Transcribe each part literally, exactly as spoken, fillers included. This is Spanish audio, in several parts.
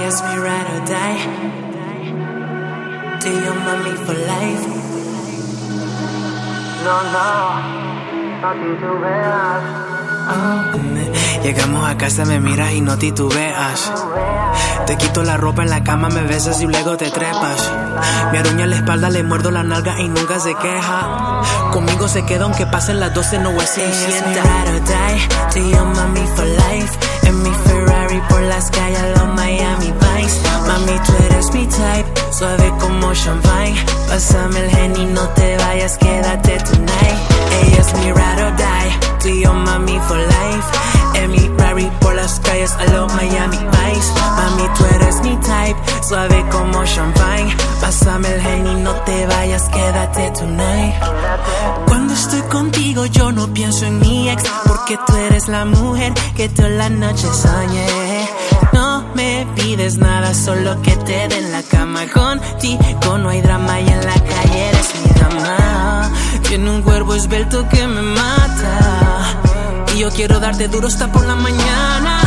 Ella es mi ride or die. Tú y yo, mami, for life. No, no, no titubeas. Oh. Llegamos a casa, me miras y no titubeas. Te quito la ropa en la cama, me besas y luego te trepas. Me aruña la espalda, le muerdo la nalga y nunca se queja. Conmigo se queda aunque pasen las doce, no es sienta. Ride or die, tú y yo, mami, for life. En mi Ferrari por las calles, los Miami Vice. Mami, tú eres mi type, suave como champagne. Pásame el Henny, no te vayas, quédate tonight. Ella es mi ride or die, tú y yo, mami, for life. En mi Ferrari por las calles, a los Miami Vice. Mami, tú eres mi type, suave como champagne. Pásame el Henny, no te vayas, quédate tonight. Cuando estoy contigo yo no pienso en mi ex, porque tú eres la mujer que toda la noche soñé. No me pides nada, solo que te den la cama. Contigo no hay drama y en la calle eres mi dama. Tiene un cuerpo esbelto que me mata y yo quiero darte duro hasta por la mañana.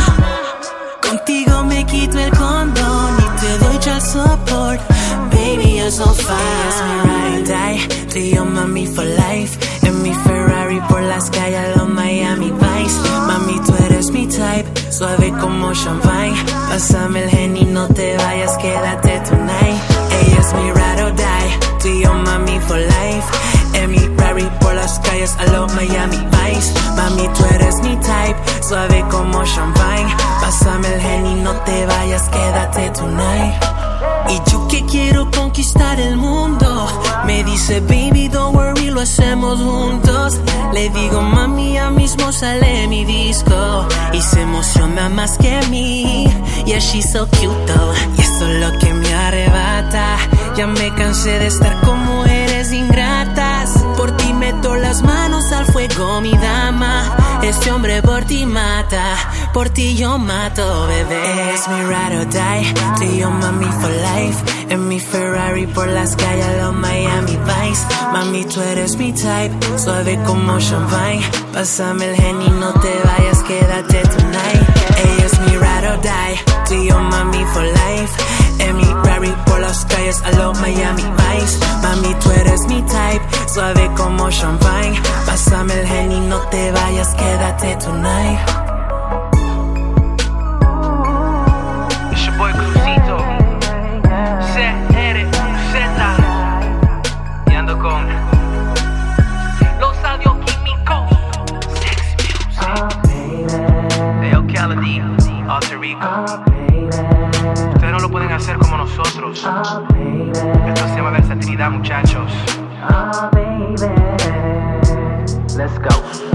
Contigo me quito el condón y te doy child support. Baby, you're so fine. Ella es mi ride or die, tú y yo, mami, for life. En mi Ferrari por las calles, los Miami Vice. Mami, tú eres mi type, suave como champagne. Pásame el Henny, no te vayas, quédate tonight. Ella es mi ride or die, tú y yo, mami, for life. En mi Ferrari por las calles, a los Miami Vice. Mami, tú eres mi type, suave como champagne. Pásame el Henny, no te vayas, quédate tonight. Y yo que quiero conquistar el mundo, me dice baby don't worry, lo hacemos juntos. Le digo mami, ya mismo sale mi disco y se emociona más que mí. Yeah, she's so cute though, y eso es lo que me arrebata. Ya me cansé de estar con mujeres ingratas. Por ti meto las manos al fuego, mi dama. Este hombre por ti mata, por ti yo mato, bebé. Es mi ride or die, tú y yo, mami, for life. En mi Ferrari por las calles, los Miami Vice. Mami, tú eres mi type, suave como champagne. Pásame el Henny, no te vayas, quédate tonight. Ella es mi ride or die, tú y yo, mami, for life. En mi Ferrari por las calles, a los Miami Vice. Mami, tú eres mi type, suave como champagne. Pásame el Henny, no te vayas, quédate tonight. It's your boy Crucito, C R Z, y ando con los audioquímicos, Sex Music, Leo Caladi, Alter Ego. Ustedes no lo pueden hacer como nosotros. Esto se llama versatilidad, muchachos. Let's go.